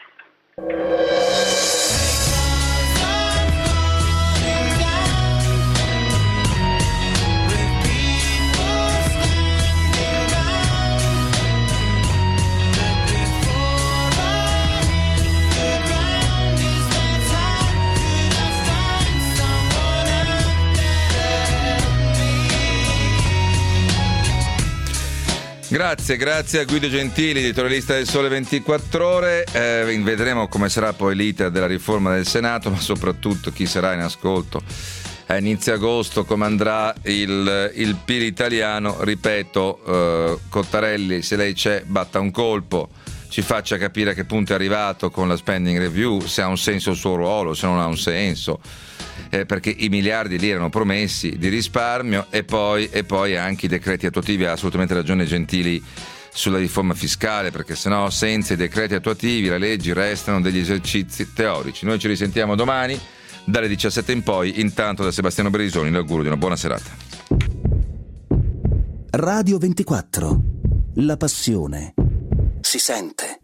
Grazie a Guido Gentili, editorialista del Sole 24 Ore. Vedremo come sarà poi l'iter della riforma del Senato, ma soprattutto chi sarà in ascolto a inizio agosto, come andrà il PIL italiano. Ripeto, Cottarelli, se lei c'è, batta un colpo, ci faccia capire a che punto è arrivato con la spending review, se ha un senso il suo ruolo, se non ha un senso. Perché i miliardi lì erano promessi di risparmio e poi anche i decreti attuativi. Ha assolutamente ragione Gentili sulla riforma fiscale, perché sennò senza i decreti attuativi le leggi restano degli esercizi teorici. Noi ci risentiamo domani dalle 17 in poi. Intanto da Sebastiano Berisoni l'augurio di una buona serata. Radio 24, la passione si sente.